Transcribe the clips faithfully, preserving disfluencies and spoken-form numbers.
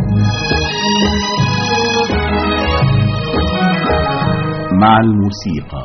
مع الموسيقى.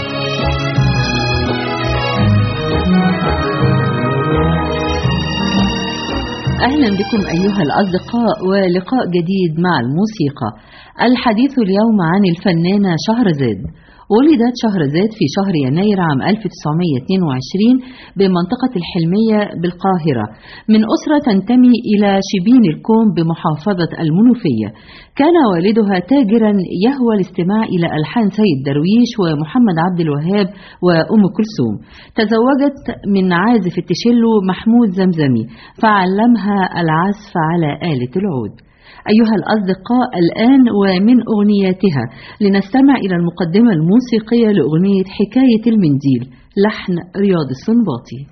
أهلا بكم أيها الأصدقاء ولقاء جديد مع الموسيقى. الحديث اليوم عن الفنانة شهرزاد. ولدت شهرزاد في شهر يناير عام ألف وتسعمائة واثنين وعشرين بمنطقة الحلمية بالقاهرة، من أسرة تنتمي إلى شبين الكوم بمحافظة المنوفية. كان والدها تاجرا يهوى الاستماع إلى ألحان سيد درويش ومحمد عبد الوهاب وأم كلثوم. تزوجت من عازف التشيلو محمود زمزمي فعلمها العزف على آلة العود. أيها الأصدقاء، الآن ومن أغنياتها لنستمع إلى المقدمة الموسيقية لأغنية حكاية المنديل، لحن رياض السنباطي.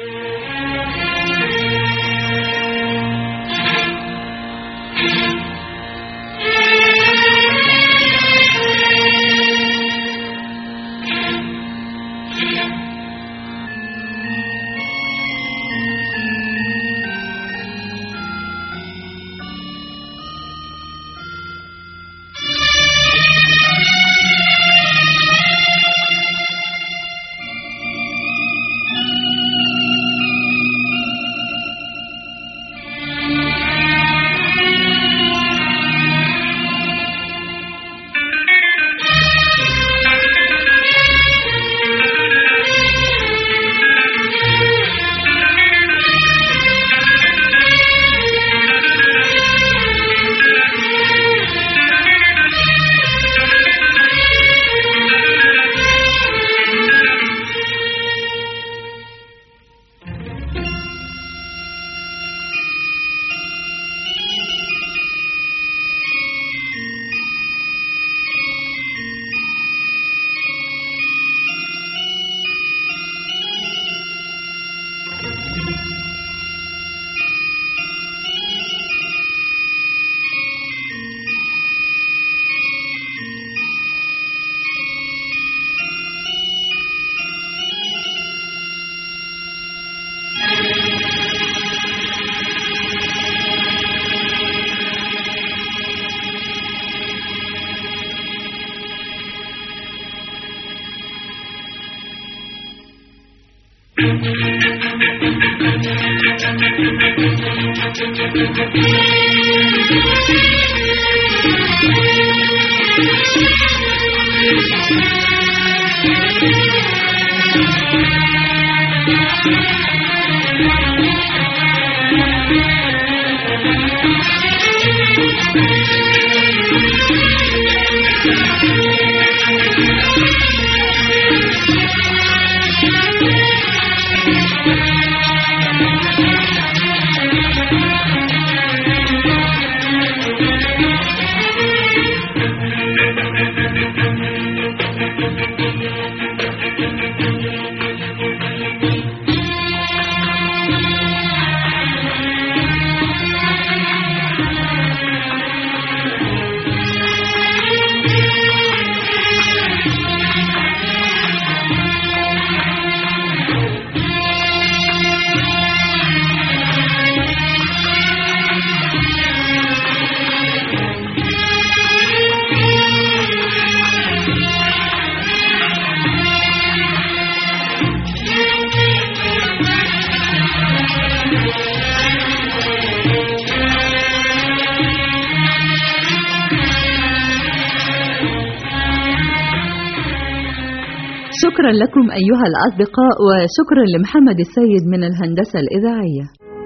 شكرا لكم أيها الأصدقاء، وشكرا لمحمد السيد من الهندسة الإذاعية.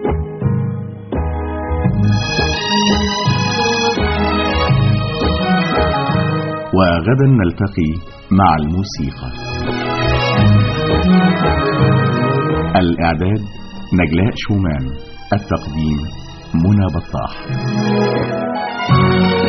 وغدا نلتقي مع الموسيقى. الإعداد نجلاء شومان، التقديم منى بطاح.